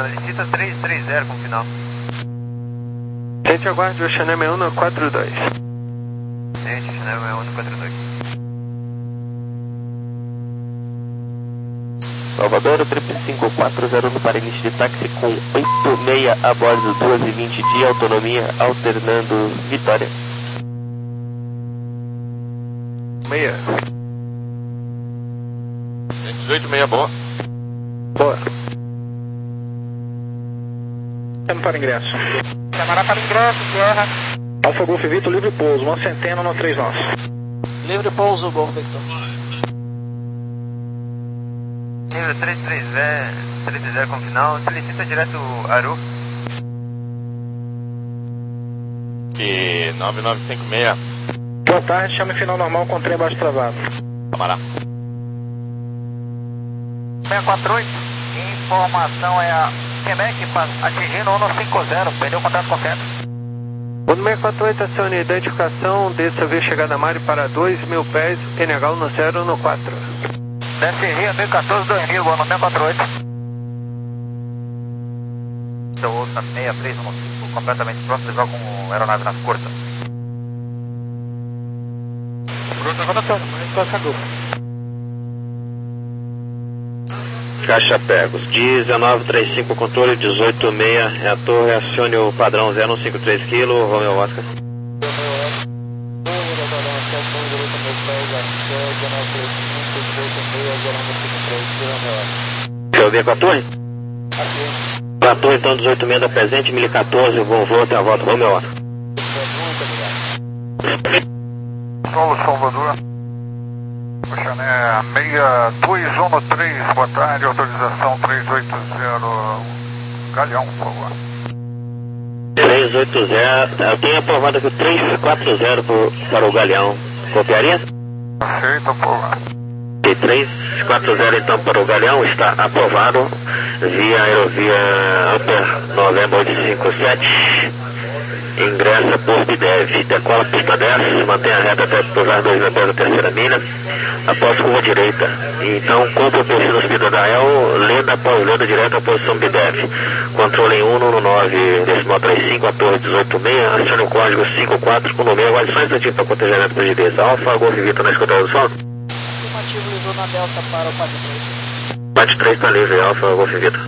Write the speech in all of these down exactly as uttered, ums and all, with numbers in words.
licita três três zero com final. Gente, aguarde o Chanel sessenta e um no quatro dois. Gente, Chanel sessenta e um no quatro dois. Salvador, trip cinco quatro zero no para início de táxi com oito seis a bordo, duas e vinte de autonomia, alternando Vitória. Meia. dezoito meia, boa. Boa. Chama para ingresso. Chamará para ingresso, Sierra. Alfa Golf Victor, livre pouso, uma centena no três nós. Livre pouso, Golf Victor. Nível três três zero com final, solicita direto Aru. E nove nove cinco seis. Boa tarde, chame final normal com trem baixo travado. Camará. seis quatro oito, informação é a Quebec atingindo um cinco zero, perdeu contato com o centro. O seis quatro oito, acione a identificação, desça via chegada Mário para dois mil pés, N H no zero no quatro. Desce Rio mil e quatorze, dois mil, no seis quatro oito. Então, ouça sessenta e três no cinco, completamente pronto, igual com aeronave nas curtas. Pronto, agora tá, mas Costa Gol. Caixa Pegos, dezenove trinta e cinco, controle dezoito seis, é a torre, acione o padrão zero um cinco três quilo, Romeo Oscar. Quer ouvir com a torre? Com a torre então dezoito seis da presente, mil e quatorze, vou voo até a volta, Romeo Oscar. Solo Salvador. Chanel seis dois um três, boa tarde, autorização três oito zero, Galeão, por favor. três oito zero, eu tenho aprovado aqui três quatro zero por, para o Galeão, copiaria? Aceita, por favor. E três quatro zero então para o Galeão, está aprovado via aerovia Upper November oito cinco sete, ingressa por Bidev, decola pista dez, mantém a reta até pousar dois mil pés da terceira milha, após curva direita. Então, compra o perfil do speed da El, lenda após lenda direto à posição Bidev. Controle em um no nove, decimal trinta e cinco, a torre dezoito seis, acione o código cinco quatro com o número, aguarde só um instantinho para cotejamento por G D S. Alfa, Golf Vitor na escuta do som. Afirmativo, levou na Delta para o quatro três. quatro três está livre, Alfa, Golf Vitor.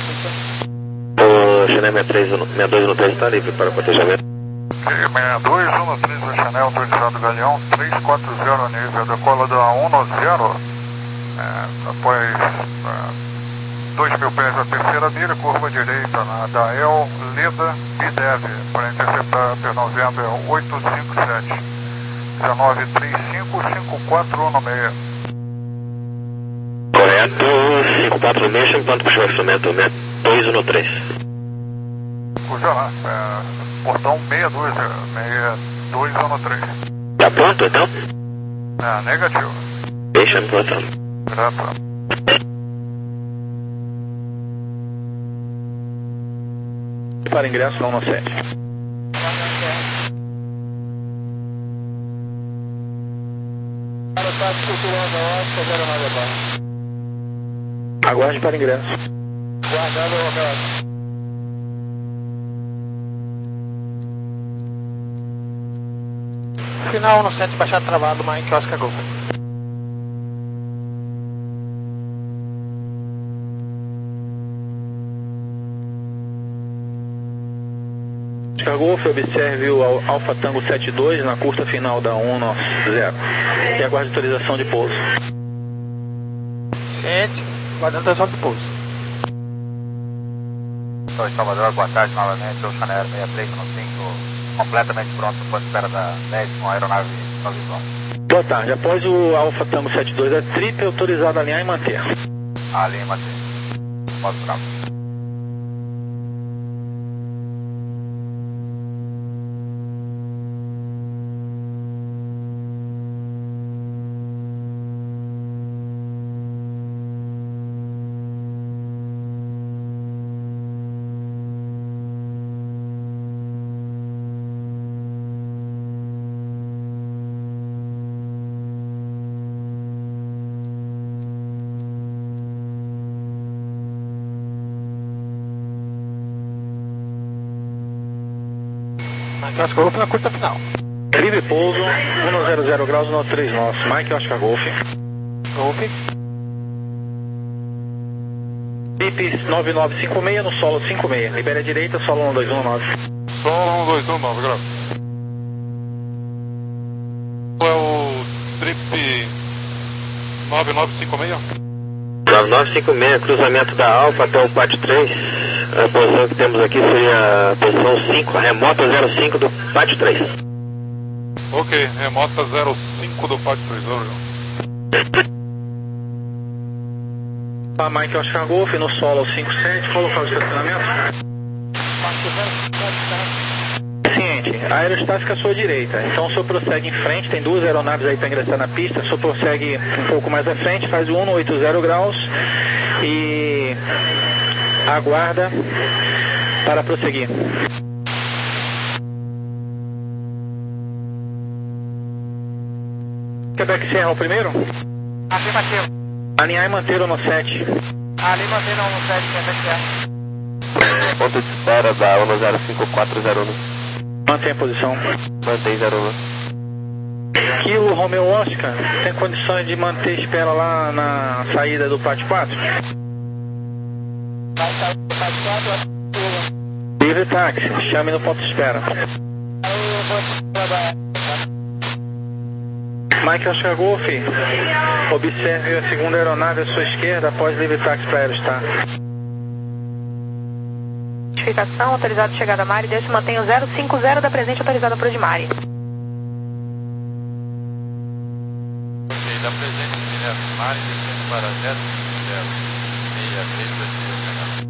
O Chanel sessenta e três, sessenta e dois no três está livre para cotejamento. sessenta e dois um três da Chanel, autorizado Galeão, três quatro zero nível, decola da um no zero, é, após é, dois mil pés da terceira milha, curva direita na da El, Leda, Bidev, para interceptar per November oito cinco sete, dezenove trinta e cinco, cinco quatro um seis. Correto, cinco quatro seis, chama quanto puxou o instrumento, dois no três. Puxa lá, é, portão sessenta e dois, sessenta e dois um três. Tá pronto então? É, negativo. Deixa-me portão. Grato. Para ingresso não no sete. Para o táxi cultural da Oscar, zero nove abaixo. Aguarde para ingresso. Guardado, Roberto. Final no sete, baixado travado, Mike Oscar Golf. Oscar Golf, observe o Alfa Tango setenta e dois na curta final da um no zero. E aguarde autorização de pouso. Gente, guardando autorização de pouso. Sou de Salvador, boa tarde novamente, o Chanel sessenta e três no cinco, completamente pronto, por espera da dez com a aeronave no visual. Boa tarde, após o Alfa Tango setenta e dois, é trip autorizado a alinhar e manter. A linha manter. Modo bravo. Mike Oscar Golf na curta final. Livre pouso, cento graus, no três nós. Mike Oscar Golf. Golf. Pips nove nove cinco seis no solo cinco seis. Libera a direita, solo um dois um nove. Solo um dois um nove, grau. É o trip nove nove cinco seis? nove nove cinco seis, cruzamento da Alfa até o Pátio três. A posição que temos aqui seria a posição cinco, remota zero cinco do Pátio três. Ok, remota zero cinco do Pátio três, over. A Mike Oscar Golf no solo cinco sete, colocar o estacionamento. Ciente, a aerostática à sua direita, então o senhor prossegue em frente, tem duas aeronaves aí para ingressar na pista, o senhor prossegue um pouco mais à frente, faz o cento e oitenta graus e aguarda para prosseguir. Quebec Serra o primeiro? Afirmativo. Alinhar e manter o no sete. Ali manter o no sete, Quebec Serra. Ponto de espera da U N O zero cinco quatro zero um. Mantém a posição. Mantém zero um. Kilo Romeo Oscar, tem condições de manter espera lá na saída do Pátio quatro? Vai sair do Pátio quatro. Livre táxi, chame no ponto de espera. Eu vou trabalhar. Mike Oscar Golf, observe a segunda aeronave à sua esquerda após livre táxi para Aerostar. Identificação, autorizado de chegada a Mari, deixe mantenha o zero cinco zero da presente autorizada para o de Mari. Ok, da presente direto, Mari, descendo para zero cinco zero, seis três dois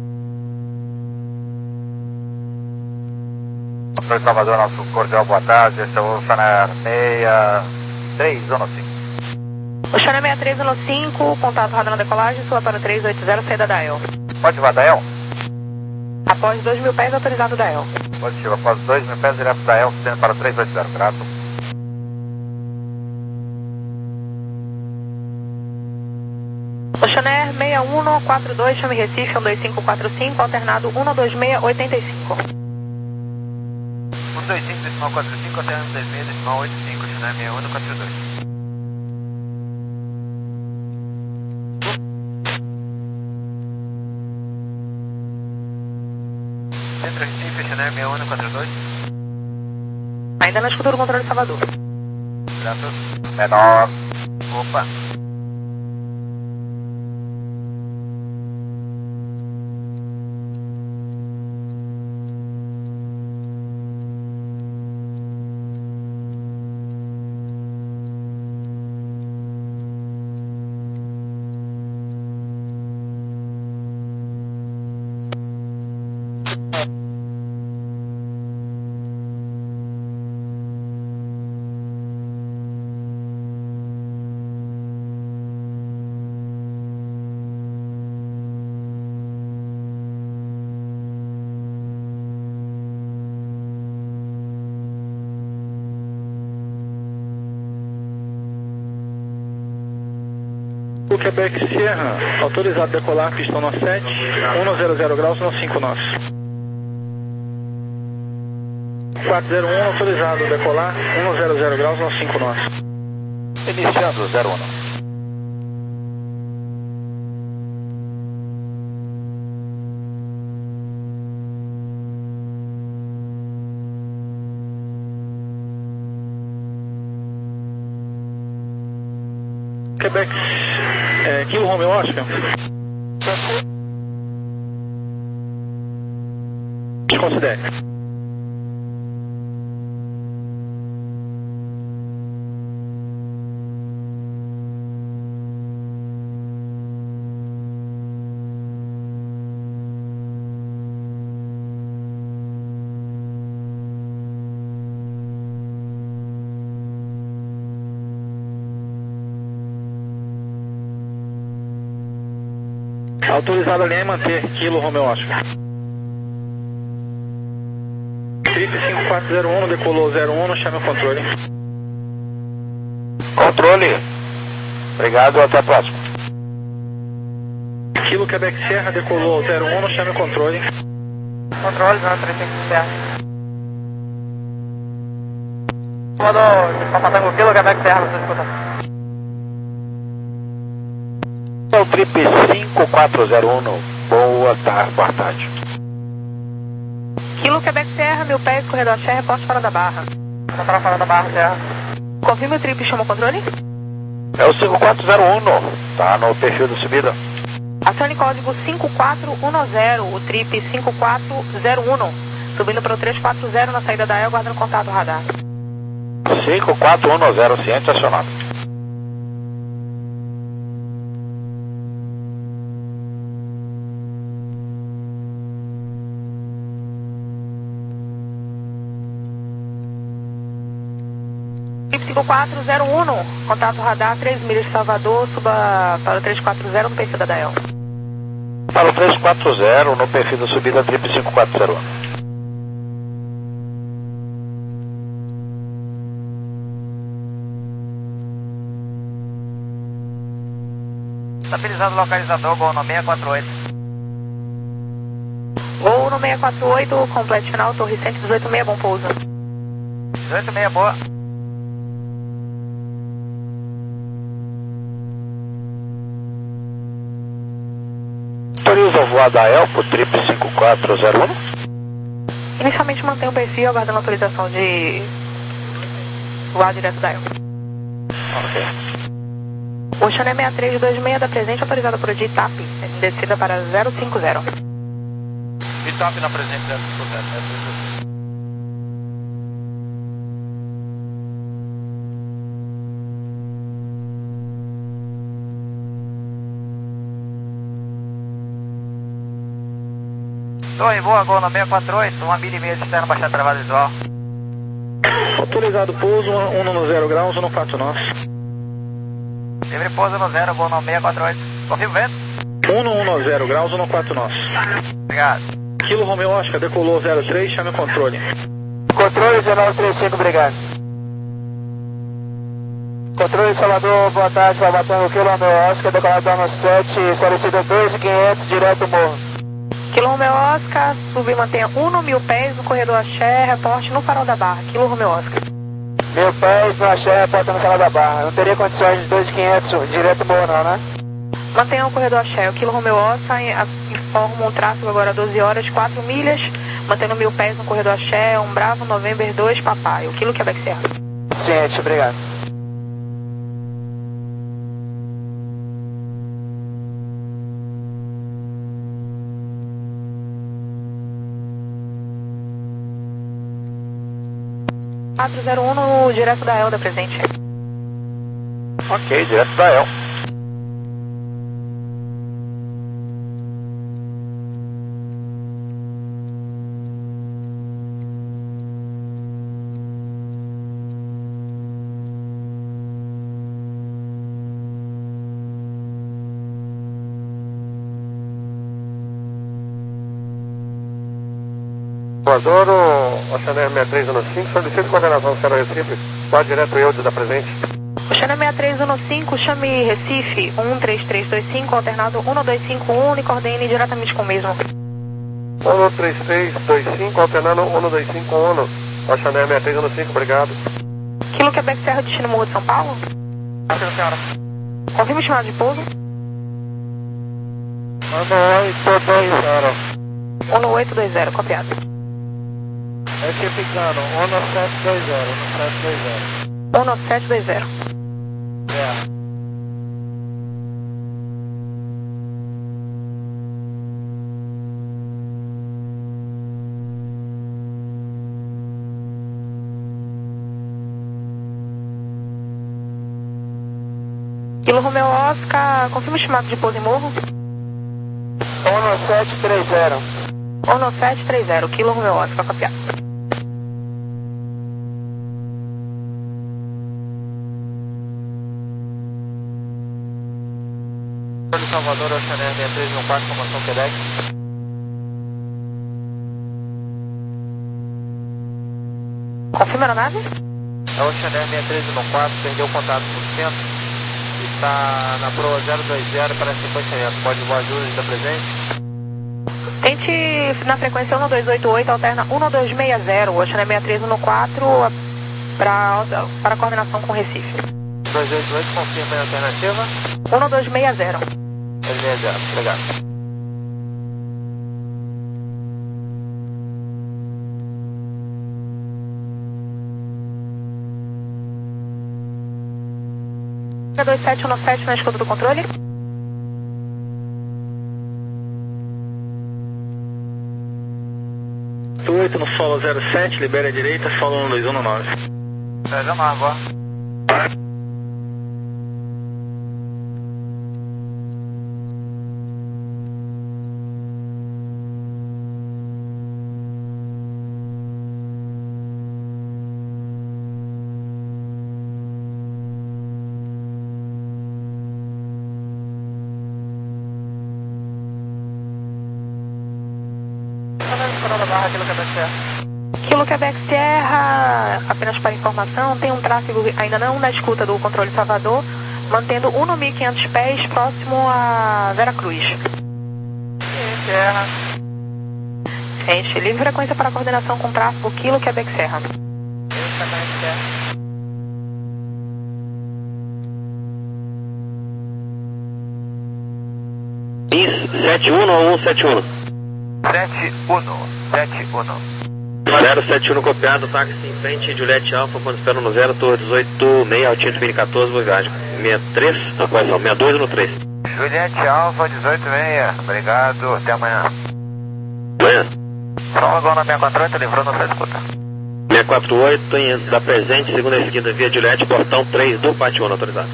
Controle Salvador, nosso cordial boa tarde, esse é o Oceanair seis três um cinco. Oceanair seis três um cinco, contato radar na decolagem, sua para três oito zero, saída da E L. Pode ativar da E L? Após dois mil pés, autorizado da E L. Positivo, após dois mil pés, direto da E L, descendo para três oito zero, grato. Oceanair seis um quatro dois, chame Recife, um dois cinco quatro cinco, alternado um dois seis oito cinco. um dois cinco, decimal quatro cinco, alternado um dois seis, decimal oito cinco, Oceanair seis um quatro dois. Centro Recife, Oceanair seis um quatro dois. Ainda na escuta do controle Salvador. Grato. Menor. Opa. O Quebec Sierra, autorizado a decolar, pistão no sete, cento graus, no cinco nós. quatro zero um, autorizado a decolar, cento graus, no cinco nós. Iniciando zero um. Quebec, é, Kilo Romeo Oscar. Desconsidere. Autorizado a linha e manter, Kilo Romeo Oscar. Trip cinco quatro zero um, decolou zero um, chame o controle. Controle. Obrigado, até a próxima. Kilo Quebec Serra, decolou zero um, chame o controle. Controle, zero três cinco Serra. Mandou Papatango Kilo, Quebec Serra, você escuta. É o trip cinco quatro zero um, boa tarde, boa tarde. Kilo Quebec Serra, mil pés, corredor Axé, reporte para da Barra. Tá para fora da Barra, Serra. Confirme o trip, chama o controle? É o cinco quatro zero um, tá no perfil da subida. Acione código cinco quatro um zero, o trip cinco quatro zero um, subindo para o três quatro zero na saída da E, guardando contato radar. cinco quatro um zero, ciente acionado. Trip cinco quatro zero um, contato radar, três milhas de Salvador, suba para o três quatro zero no perfil da D A E L. Para o três quatro zero no perfil da subida, trip cinco quatro zero um. Estabilizado o localizador, Gol no seis quatro oito. Gol no seis quatro oito, completo final, Torre cento e dezoito seis, bom pouso. dezoito seis, boa. Autoriza o voo A D A E L para o trip cinco quatro zero um. Inicialmente mantém o perfil, aguardando a autorização de voar direto da E L. Ok. O Xané seis três dois seis da presente, autorizado por D I T A P, descida para zero cinco zero. D I T A P na presente zero cinco zero, né? Torre boa, Gol no seis quatro oito, uma milha e meia de externo, baixada travada visual. Autorizado pouso, um no zero graus, um no quatro nós. Livre pouso no zero, Gol no seis quatro oito. Confirma o vento? um no um no zero graus, um no quatro nós. Obrigado. Kilo Romeo Oscar, decolou zero três, chame o controle. Controle dezenove trinta e cinco, obrigado. Controle Salvador, boa tarde, Papatango Kilo Romeo Oscar, decolado ano sete, solicita dois mil e quinhentos, direto morro. Kilo Romeo Oscar, sub e mantenha um no mil pés no corredor Axé, reporte no farol da Barra. Kilo Romeo Oscar. Mil pés no Axé, reporta no farol da Barra. Não teria condições de dois mil e quinhentos, direto morro não, né? Mantenha o corredor Axé, o Kilo Romeo Oscar informa um tráfego agora doze horas, quatro milhas, mantendo mil pés no corredor Axé, um Bravo, November dois, Papai. O Kilo Quebec Serra. Ciente, obrigado. quatro zero um no direto da E L da presente. Ok, direto da E L. Voador, o Xané seis três um cinco, solicito coordenação Serra Recife, quadro direto eu da presente. O Xané seis três um cinco, chame Recife, um três três dois cinco, alternado um dois cinco um, e coordene diretamente com o mesmo. um três três dois cinco, alternando um dois cinco um, o Xané seis três um cinco, obrigado. Kilo Quebec Serra, destino Morro de São Paulo? Sim, senhora. Confirma o chamado de pouso? um oito dois zero. um oito dois zero, copiado. É que ficando, um sete dois zero, um sete dois zero. um sete dois zero. É. Kilo Romeo Oscar, confirma o chamado de pouso em morro? um sete três zero. um sete três zero, Kilo Romeo Oscar, copiado. Salvador, o Xané seis três um quatro, formação Quebec. Confirma a nave? É o Xané seis três um quatro, perdeu o contato por cento. Está na proa zero dois zero para cinquenta metros. Pode voar juros da presente? Tente na frequência um dois oito oito, alterna um dois seis zero, o Xané seis três um quatro, para para coordenação com Recife. dois oito oito, confirma a alternativa. um dois seis zero. dois seis zero, obrigado. dois sete um sete na escuta do controle. oito no solo zero sete, libera a direita, solo um dois um no nove. Pega uma água. Kilo Quebec Sierra, apenas para informação, tem um tráfego ainda não na escuta do controle Salvador, mantendo um no mil e quinhentos pés próximo a Vera Cruz. Sierra. Gente, livre frequência para coordenação com tráfego Kilo Quebec Sierra. Isso, sete um ou cento e setenta e um? sete um. sete um. zero sete um copiado, táxi em frente, Juliette Alfa, quando espero no zero, Torre dezoito, seis, Altinho mil e quatorze, boa viagem. sessenta e três, não, quase não, sessenta e dois no três. Juliette Alfa, dezoito seis, obrigado, até amanhã. Amanhã. Só um agora na sessenta e quatro oito, livrou na sua escuta. seiscentos e quarenta e oito, em, da presente, segunda esquina, via Juliette, portão três do Pátio um, autorizado.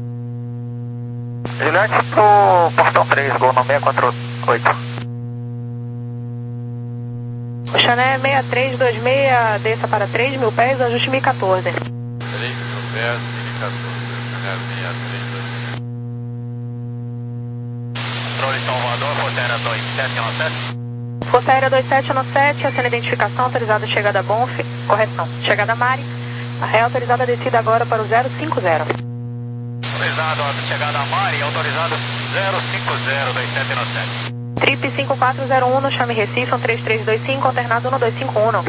Juliette pro portão três, gol no seiscentos e quarenta e oito. O Chané seis três dois seis, desça para três mil pés, ajuste mil e quatorze. três mil pés, mil e quatorze, Chané seis três dois seis. Controle Salvador, Força Aérea dois sete um sete. Força Aérea dois sete um sete, acena identificação, autorizada chegada Bonf, correção, chegada Mari, a ré autorizada descida agora para o zero cinco zero. Autorizado, chegada Mari, autorizado zero cinco zero dois sete um sete. Trip cinco quatro zero um, chame Recife, um três três dois cinco, alternado um dois cinco um.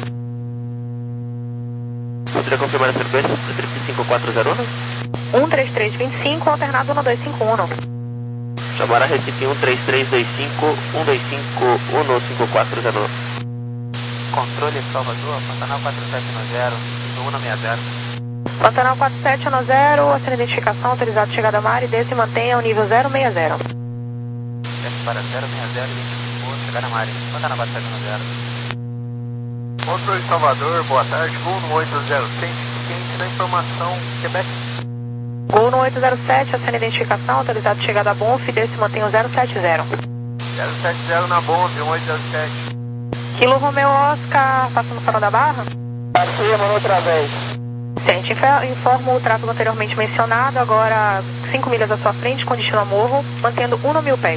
Poderia confirmar a frequência? Trip cinco quatro zero um? um três três dois cinco, alternado um dois cinco um. Chamar a Recife um três três dois cinco, um dois cinco um cinco quatro zero um. Controle Salvador, Pantanal quatro sete um zero, um seis zero. Pantanal quatro sete um zero, acena identificação, autorizado chegada Mari, desce e mantenha o nível zero seis zero. Para zero seis zero, chegar na Mari, Pantanal quatro sete um zero. Controle Salvador, boa tarde, gol no oito zero sete, quente da informação, Quebec. Gol no oito zero sete, acena identificação, autorizado chegada Bonf, desce e mantenha o zero sete zero. zero sete zero na Bonf, um oito zero sete. Kilo Romeo Oscar, passando fora da barra? Passei, mano, outra vez. Gente, informo o tráfego anteriormente mencionado, agora cinco milhas à sua frente, com destino a Morro, mantendo um no mil pés.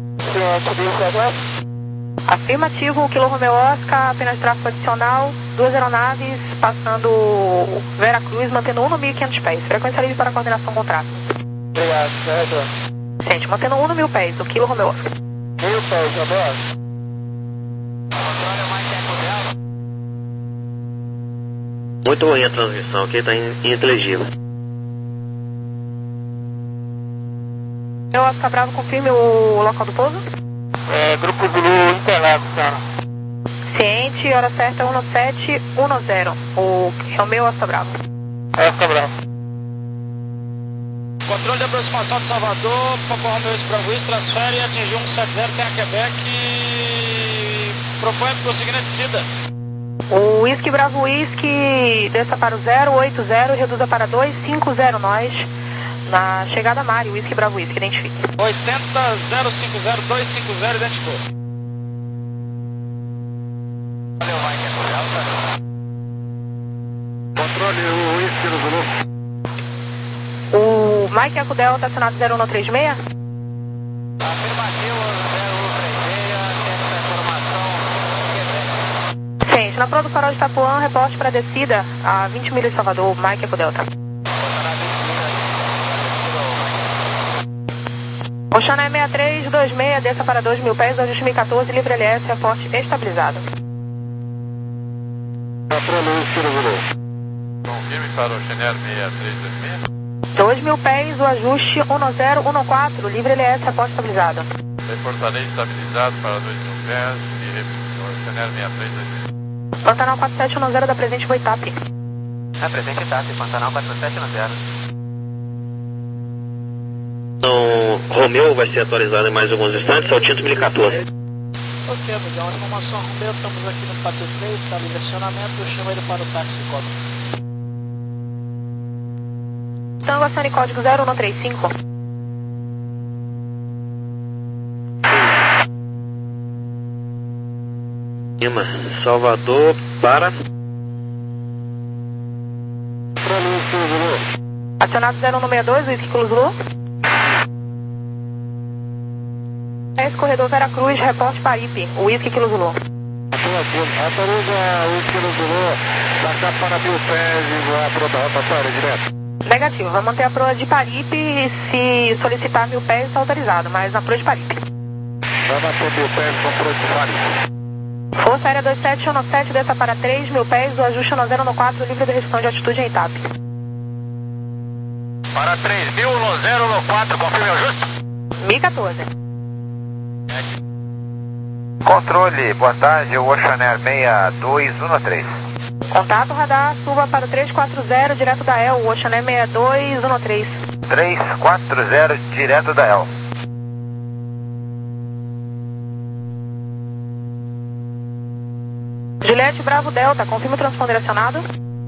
Afirmativo, o Kilo Romeo Oscar, apenas tráfego adicional, duas aeronaves passando Vera Cruz, mantendo um no mil e quinhentos pés. Frequência livre para coordenação com tráfego. Obrigado, certo. Gente, mantendo um no mil pés, o Kilo Romeo Oscar. Mil pés, Roberto. Muito ruim a transmissão aqui, tá ininteligível. Eu, Oscar Bravo, confirme o local do pouso? É, Grupo Zulu Interlagos, cara. Ciente, hora certa um sete um zero. O Romeo Oscar Bravo. Oscar Bravo. Controle de aproximação de Salvador, Papa Romeo Bravo East, transfere e atingiu um sete zero, tem a Quebec e propõe prosseguir na descida. O Whisky Bravo Whisky desça para o zero oito zero e reduza para dois cinco zero nós. Na chegada Mari, Whisky Bravo Whisky, identifique. oitenta zero cinco zero dois cinco zero, identificou. Valeu, Mike. Controle o Whisky no Zulu. O Mike Eco Delta, acionado zero um três seis. Afirmativo, zero um três seis, essa informação, Quebec. Gente, na Pro do Farol de Itapuã, reporte para descida a vinte milhas de Salvador, Mike Eco Delta. Oxané seis três dois seis, desça para dois mil pés, ajuste mil e quatorze, livre L S, reporte estabilizado. Confirme para o Chenier seis três dois seis. dois mil pés, o ajuste um zero um quatro, livre L S, após estabilizado. Reportarei estabilizado para dois mil pés e o Chenier seis três dois seis. Pantanal quatro sete um zero da presente Boitap. É presente Itap, Pantanal quatro sete um zero. Então, Romeu vai ser atualizado em mais alguns instantes, é o Tinto mil e quatorze. Ok, amigão, informação Romeu, estamos aqui no pátio três, está em direcionamento, eu chamo ele para o táxi código. Tango acione código zero um três cinco. Lima, Salvador para... Acionado zero um seis dois, Whisky Kilo Zulu. Esse corredor Veracruz, reporte Paripe, Whisky Kilo Zulu. Atualiza Whisky Kilo Zulu, passar para mil pés e voar para outra rotatória direto. Negativo, vai manter a proa de Paripe e se solicitar mil pés está autorizado, mas na proa de Paripe. Vai manter mil pés com proa de Paripe. Força Aérea dois sete um sete, desça para três mil pés, o ajuste um zero um quatro, livre da restrição de altitude em Itap. Para três mil, um zero um quatro, confirme o ajuste. mil e quatorze. Controle, boa tarde, o Ocean Air seis dois um três. Contato radar, suba para o três quatro zero, direto da E L, o Ocean Air seis dois um três. três quatro zero, direto da E L. Juliette Bravo Delta, confirma o transponder acionado.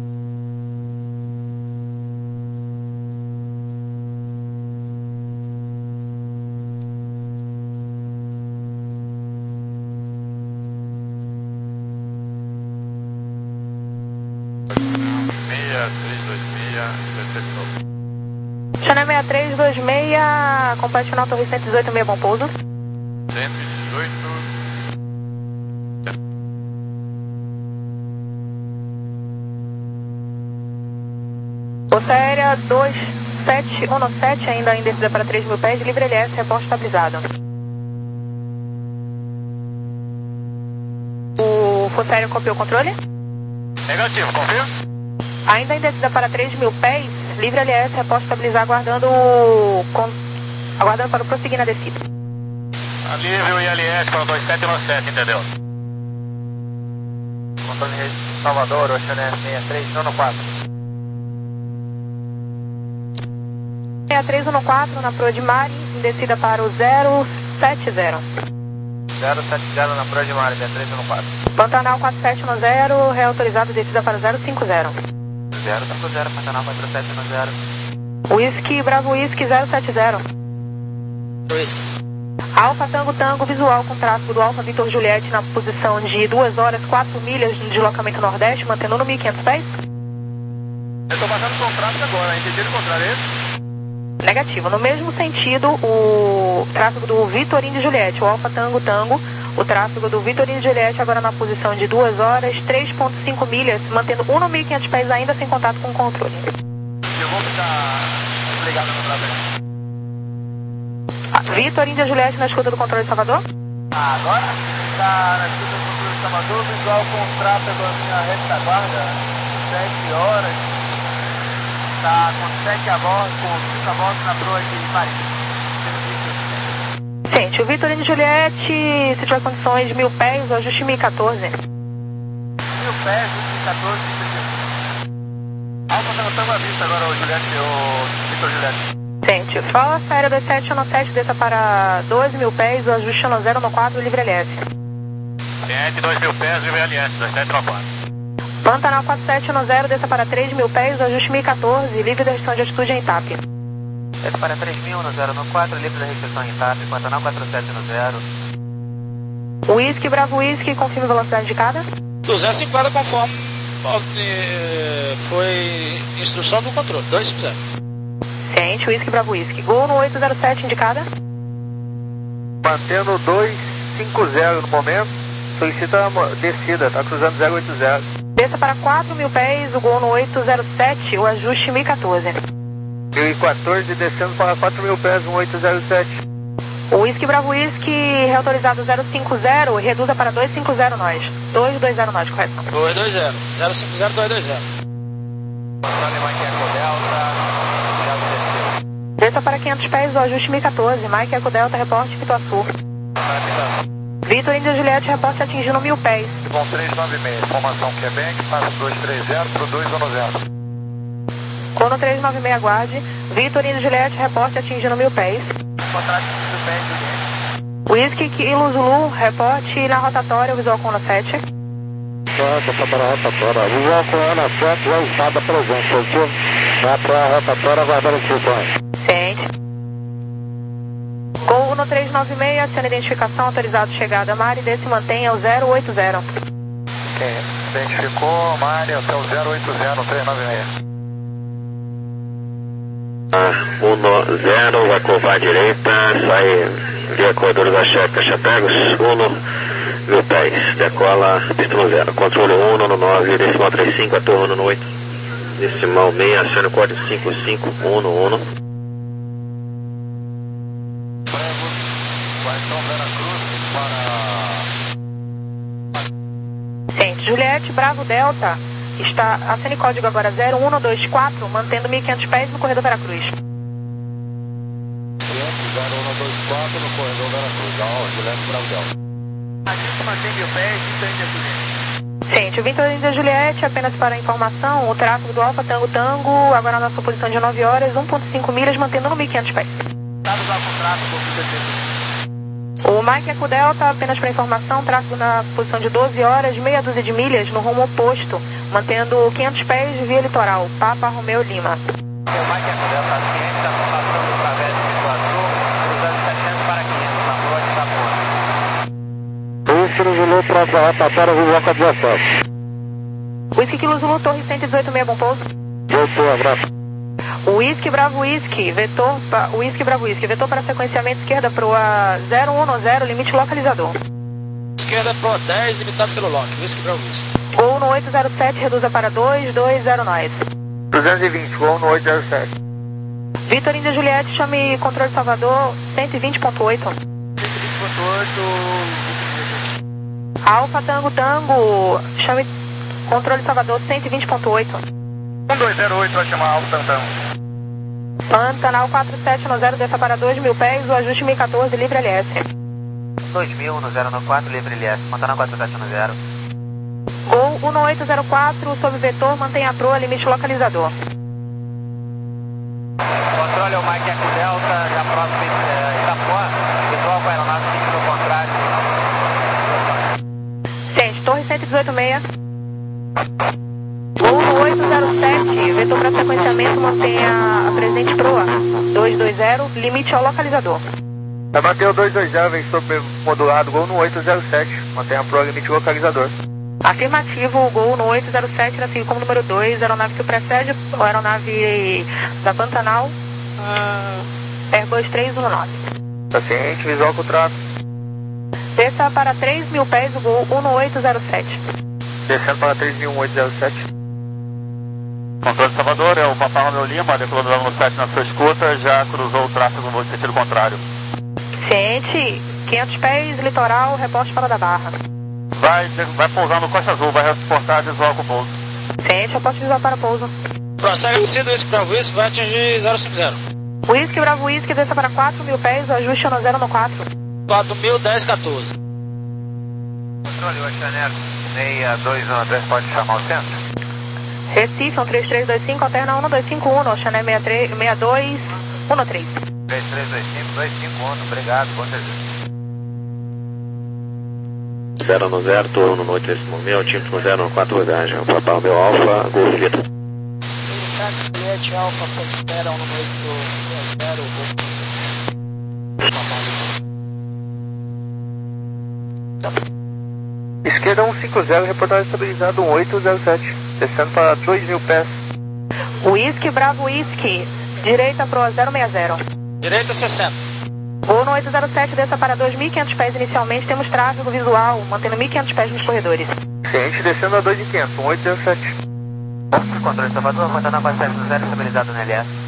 Channel seis três dois seis, complete final Torre cento e dezoito, meia, bom pouso. cento e dezoito. Força Aérea dois sete um sete, ainda indecisa para três mil pés, livre L S, reporte estabilizado. O Força Aérea copiou o controle? Negativo, confirma. Ainda indecisa para três mil pés, livre L S, reporte estabilizar, aguardando, com, aguardando para prosseguir na descida. Livre o I L S para o dois sete um sete, entendeu? Controle Salvador, Ocean Air seis três um quatro. seis três um quatro na proa de Mari, descida para o zero sete zero. zero sete zero na proa de Mari, seis três um quatro. Pantanal quatro sete um zero, reautorizado, descida para o zero cinco zero. zero cinco zero, Pantanal quatro sete um zero. Whisky, Bravo Whisky zero sete zero. Whisky. Alfa Tango Tango, visual com tráfego do Alfa Vitor Juliette na posição de duas horas, quatro milhas no deslocamento nordeste, mantendo no mil e quinhentos pés. Eu estou passando com o tráfego agora, entendi o contrário, é isso? Negativo. No mesmo sentido, o tráfego do Vitorino de Juliette, o Alfa Tango Tango, o tráfego do Vitorino de Juliette agora na posição de duas horas, três vírgula cinco milhas, mantendo um no mil e quinhentos pés ainda sem contato com o controle. Eu vou ficar ligado no tráfego. Vitorino de Juliette na escuta do controle de Salvador? Ah, agora está na escuta do controle de Salvador, visual com tráfego a minha retaguarda, sete horas. Está com sete a bordo, com cinco a bordo na proa de Paris. Gente, o Vitorino de Juliette, se tiver condições, mil pés, o ajuste mil e quatorze. Mil pés, mil e quatorze, Alfa Tango Tango à vista agora, o Juliette, o Vitor Juliette. Gente, Força Aérea dois sete um sete, desça para doze mil pés, o ajuste um zero um quatro, livre L S. Ciente, dois mil pés, livre L S, dois sete um quatro. Pantanal quatro sete um zero, desça para três mil pés, o ajuste mil e quatorze, livre da restrição de altitude em Itap. Desça para três mil, um zero um quatro, livre da restrição em Itap, Pantanal quatro sete um zero. Whisky, Bravo Whisky, confirme a velocidade indicada. duzentos e cinquenta conforme foi instrução do controle, dois zero. Ciente, Whisky, Bravo Whisky. Gol no oito zero sete indicada. Mantendo dois cinco zero no momento, solicita a descida, tá cruzando zero oito zero. Desça para quatro mil pés, o gol no oito zero sete, o ajuste mil e quatorze. mil e quatorze descendo para quatro mil pés, um oito zero sete. O Whisky, Bravo Whisky, reautorizado zero cinco zero, reduza para dois cinco zero nós. dois dois zero nós, correto? dois dois zero, zero cinco zero, dois dois zero. Controle Desça para quinhentos pés, o ajuste mil e quatorze, Mike Eco Delta, reporte Pituaçu. Vitor Índia Juliette, reporte atingindo mil pés. Bom, três nove seis, informação Quebec, passo dois três zero para o dois um zero. Cono três nove seis, aguarde. Vitor Índia Juliette, reporte atingindo mil pés. Contrato mil pés, Juliette. Whisky Kilo Zulu, reporte na rotatória, visual com Ana sete. Certo, para a rotatória. Visual com Ana sete, lançada presente, ok? Vai para a rotatória, aguardando instruções. Ciente. Gol no três nove seis, aciona identificação, autorizado chegada. Mari, desce e mantenha o zero oito zero. Ok, identificou, Mari, até o zero oito zero, três nove seis. um zero, vai curvar à direita, sai via corredor da Checa, Chapegos, um, mil pés, decola, pista no zero, controle um no nove, decimal trinta e cinco, atorno no oito, decimal seis, acione o código cinco cinco um no um. Ciente, Juliette, Bravo Delta, está acione código agora zero um dois quatro, mantendo mil e quinhentos pés no corredor Veracruz. zero um dois quatro no corredor Veracruz, ó, Juliette Bravo Delta. A gente mantém mil pés, Vitor Índia Juliette. Ciente, Vitor Índia Juliette, apenas para informação, o tráfego do Alfa Tango Tango, agora na sua posição de nove horas, um ponto cinco milhas, mantendo no mil e quinhentos pés. Estado do contrato com o Vitor Índia Juliette. O Mike Eco Delta, apenas para informação, tráfego na posição de doze horas, meia dúzia de milhas no rumo oposto, mantendo quinhentos pés via litoral, Papa Romeo Lima. O Mike Eco Delta ciente da formação do través de Pituaçu, cruzando setecentos para quinhentos, na rua de Sapona. Whisky Zulu para a rotatória, visual com a dezessete. Whisky Kilo Zulu, Torre cento e dezoito seis, bom pouso. Voltou, abraço. Whisky Bravo Whisky, vetor, pa, Whisky Bravo Whisky, vetor para sequenciamento esquerda para o zero um zero, limite localizador. Esquerda Pro dez, limitado pelo lock, Whisky Bravo Whisky. Gol no oito zero sete, reduza para dois dois zero nove. duzentos e vinte, gol no oito zero sete. Vitor Índia Juliette, chame controle Salvador, cento e vinte ponto oito. cento e vinte ponto oito. Alfa Tango Tango, chame controle Salvador, cento e vinte ponto oito. um dois zero oito vai chamar Alfa Tango. Pantanal quatro sete um zero, desça para dois mil pés, o ajuste mil e quatorze, livre L S. dois mil, no zero quatro, livre L S, Pantanal quatro sete um zero. Gol um oito zero quatro, sob vetor, mantenha a proa, limite localizador. Controle o Mike Eco Delta, já próximo de Itapuã, visual com a aeronave sentido contrário. Ciente, Torre cento e dezoito seis. Gol no oito zero sete, vetor para sequenciamento, mantenha a presente proa, dois dois zero, limite ao localizador. Vai bater o dois dois zero, vem sobre modulado, gol no oito zero sete, mantenha a proa, limite localizador. Afirmativo, gol no oito zero sete, na seguir como número dois, aeronave que o precede, a aeronave da Pantanal, hum, Airbus três um nove. Paciente, visual com o trato. Desça para três mil pés, o gol um oito zero sete. Descendo para três mil oito zero sete. Controle de Salvador, é o Papa Romeo Lima, decolou do no sete na sua escuta, já cruzou o tráfego no sentido contrário. Ciente, quinhentos pés, litoral, reporte para da Barra. Vai, vai pousar no Costa Azul, vai reportar visual com o pouso. Ciente, reporte visual para pouso. Prossegue descido, Whisky Bravo Whisky, vai atingir zero cinco zero. Whisky Bravo Whisky, desça para quatro mil pés, o ajuste no zero no quatro. quatro mil, dez, quatorze. Controle, Oceaneiro, seis dois um três, pode chamar o centro? Recife, um três três dois cinco, alterna um dois cinco um, Oceané seis três seis dois um três. três três dois cinco dois cinco um, obrigado, bom serviço. zero no zero, turno no oito decimal meio, título no zero no quatro, viagem, o Papa Romeo Alfa, Golf Vitor. Juliette Alfa, espera um no oito zero, Esquerda um cinco zero, reportagem estabilizado um oito zero sete, descendo para dois mil pés. Whisky Bravo Whisky, direita pro zero seis zero. Direita sessenta. Gol no oito zero sete, desça para dois mil e quinhentos pés inicialmente, temos tráfego visual, mantendo mil e quinhentos pés nos corredores. Ciente, descendo a dois mil e quinhentos, um oito zero sete. Controle Salvador, Pantanal quatro sete zero, estabilizado no L S.